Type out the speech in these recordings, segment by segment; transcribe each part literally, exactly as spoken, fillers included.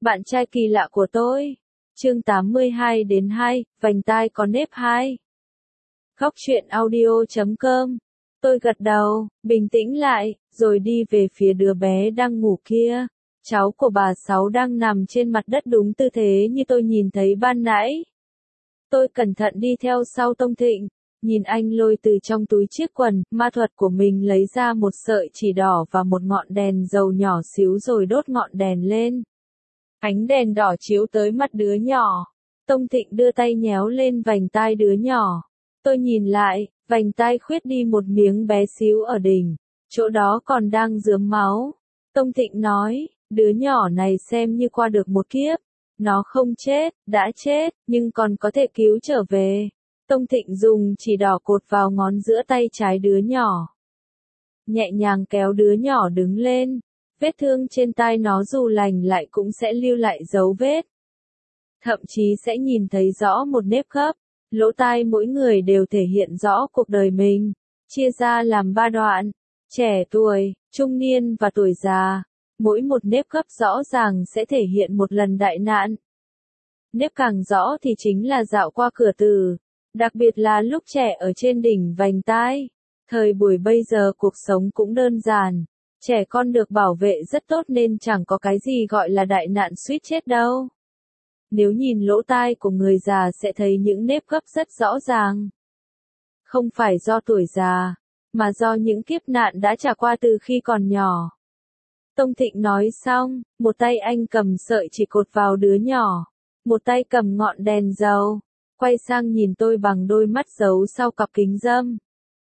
Bạn trai kỳ lạ của tôi. Chương tám mươi hai đến hai, vành tai có nếp hai. Góc truyện audio chấm com. Tôi gật đầu, bình tĩnh lại, rồi đi về phía đứa bé đang ngủ kia. Cháu của bà Sáu đang nằm trên mặt đất đúng tư thế như tôi nhìn thấy ban nãy. Tôi cẩn thận đi theo sau Tông Thịnh, nhìn anh lôi từ trong túi chiếc quần ma thuật của mình lấy ra một sợi chỉ đỏ và một ngọn đèn dầu nhỏ xíu rồi đốt ngọn đèn lên. Ánh đèn đỏ chiếu tới mắt đứa nhỏ. Tông Thịnh đưa tay nhéo lên vành tai đứa nhỏ. Tôi nhìn lại, vành tai khuyết đi một miếng bé xíu ở đỉnh, chỗ đó còn đang rớm máu. Tông Thịnh nói, đứa nhỏ này xem như qua được một kiếp. Nó không chết, đã chết, nhưng còn có thể cứu trở về. Tông Thịnh dùng chỉ đỏ cột vào ngón giữa tay trái đứa nhỏ. Nhẹ nhàng kéo đứa nhỏ đứng lên. Vết thương trên tai nó dù lành lại cũng sẽ lưu lại dấu vết. Thậm chí sẽ nhìn thấy rõ một nếp gấp. Lỗ tai mỗi người đều thể hiện rõ cuộc đời mình. Chia ra làm ba đoạn. Trẻ tuổi, trung niên và tuổi già. Mỗi một nếp gấp rõ ràng sẽ thể hiện một lần đại nạn. Nếp càng rõ thì chính là dạo qua cửa tử. Đặc biệt là lúc trẻ ở trên đỉnh vành tai. Thời buổi bây giờ cuộc sống cũng đơn giản. Trẻ con được bảo vệ rất tốt nên chẳng có cái gì gọi là đại nạn suýt chết đâu. Nếu nhìn lỗ tai của người già sẽ thấy những nếp gấp rất rõ ràng. Không phải do tuổi già, mà do những kiếp nạn đã trải qua từ khi còn nhỏ. Tông Thịnh nói xong, một tay anh cầm sợi chỉ cột vào đứa nhỏ, một tay cầm ngọn đèn dầu, quay sang nhìn tôi bằng đôi mắt giấu sau cặp kính râm.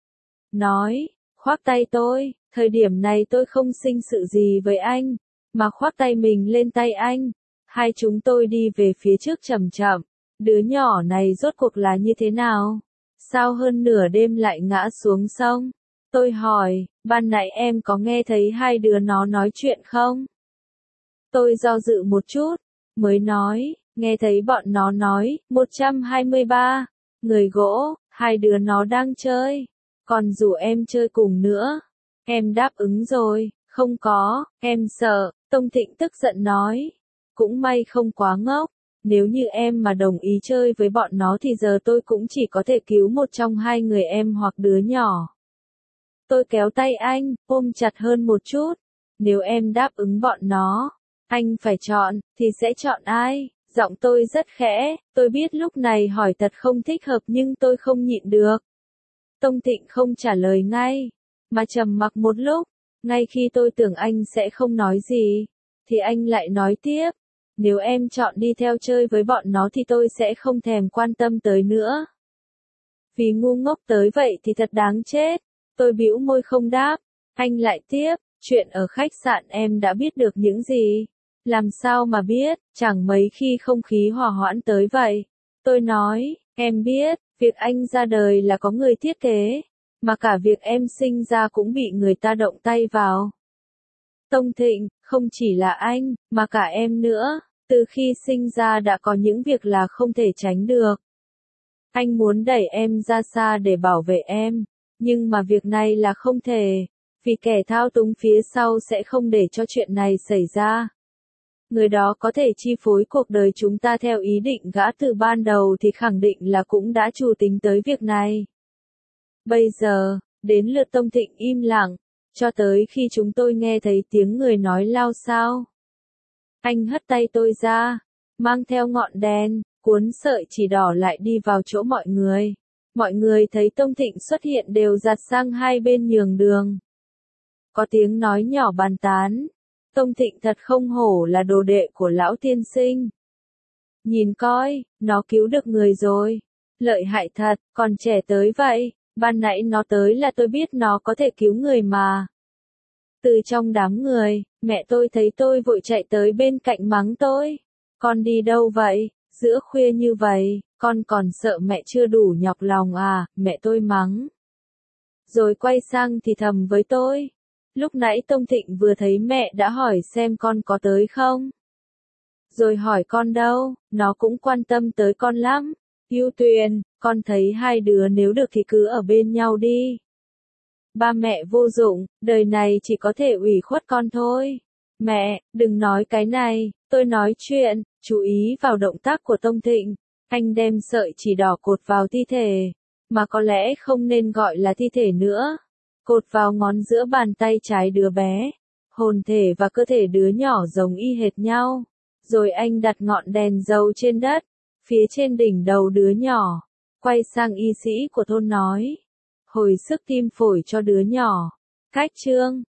Nói, khoác tay tôi. Thời điểm này tôi không sinh sự gì với anh, mà khoác tay mình lên tay anh. Hai chúng tôi đi về phía trước chậm chậm. Đứa nhỏ này rốt cuộc là như thế nào? Sao hơn nửa đêm lại ngã xuống sông? Tôi hỏi, ban nãy em có nghe thấy hai đứa nó nói chuyện không? Tôi do dự một chút, mới nói, nghe thấy bọn nó nói, một trăm hai mươi ba, người gỗ, hai đứa nó đang chơi, còn rủ em chơi cùng nữa. Em đáp ứng rồi, không có, em sợ, Tông Thịnh tức giận nói. Cũng may không quá ngốc, nếu như em mà đồng ý chơi với bọn nó thì giờ tôi cũng chỉ có thể cứu một trong hai người em hoặc đứa nhỏ. Tôi kéo tay anh, ôm chặt hơn một chút. Nếu em đáp ứng bọn nó, anh phải chọn, thì sẽ chọn ai? Giọng tôi rất khẽ, tôi biết lúc này hỏi thật không thích hợp nhưng tôi không nhịn được. Tông Thịnh không trả lời ngay, mà trầm mặc một lúc, ngay khi tôi tưởng anh sẽ không nói gì, thì anh lại nói tiếp, nếu em chọn đi theo chơi với bọn nó thì tôi sẽ không thèm quan tâm tới nữa. Vì ngu ngốc tới vậy thì thật đáng chết, tôi bĩu môi không đáp, anh lại tiếp, chuyện ở khách sạn em đã biết được những gì, làm sao mà biết, chẳng mấy khi không khí hòa hoãn tới vậy. Tôi nói, em biết, việc anh ra đời là có người thiết kế. Mà cả việc em sinh ra cũng bị người ta động tay vào. Tông Thịnh, không chỉ là anh, mà cả em nữa, từ khi sinh ra đã có những việc là không thể tránh được. Anh muốn đẩy em ra xa để bảo vệ em, nhưng mà việc này là không thể, vì kẻ thao túng phía sau sẽ không để cho chuyện này xảy ra. Người đó có thể chi phối cuộc đời chúng ta theo ý định gã từ ban đầu thì khẳng định là cũng đã chủ tính tới việc này. Bây giờ, đến lượt Tông Thịnh im lặng, cho tới khi chúng tôi nghe thấy tiếng người nói lao xao. Anh hất tay tôi ra, mang theo ngọn đèn, cuốn sợi chỉ đỏ lại đi vào chỗ mọi người. Mọi người thấy Tông Thịnh xuất hiện đều giạt sang hai bên nhường đường. Có tiếng nói nhỏ bàn tán, Tông Thịnh thật không hổ là đồ đệ của lão tiên sinh. Nhìn coi, nó cứu được người rồi. Lợi hại thật, còn trẻ tới vậy. Ban nãy nó tới là tôi biết nó có thể cứu người mà. Từ trong đám người, mẹ tôi thấy tôi vội chạy tới bên cạnh mắng tôi. Con đi đâu vậy? Giữa khuya như vậy, con còn sợ mẹ chưa đủ nhọc lòng à? Mẹ tôi mắng. Rồi quay sang thì thầm với tôi. Lúc nãy Tông Thịnh vừa thấy mẹ đã hỏi xem con có tới không? Rồi hỏi con đâu, nó cũng quan tâm tới con lắm. Yêu Tuyền, con thấy hai đứa nếu được thì cứ ở bên nhau đi. Ba mẹ vô dụng, đời này chỉ có thể ủy khuất con thôi. Mẹ, đừng nói cái này, Tôi nói chuyện, chú ý vào động tác của Tông Thịnh. Anh đem sợi chỉ đỏ cột vào thi thể, mà có lẽ không nên gọi là thi thể nữa. Cột vào ngón giữa bàn tay trái đứa bé. Hồn thể và cơ thể đứa nhỏ giống y hệt nhau. Rồi anh đặt ngọn đèn dầu trên đất, phía trên đỉnh đầu đứa nhỏ. Quay sang y sĩ của thôn nói. Hồi sức tim phổi cho đứa nhỏ. Cách chương.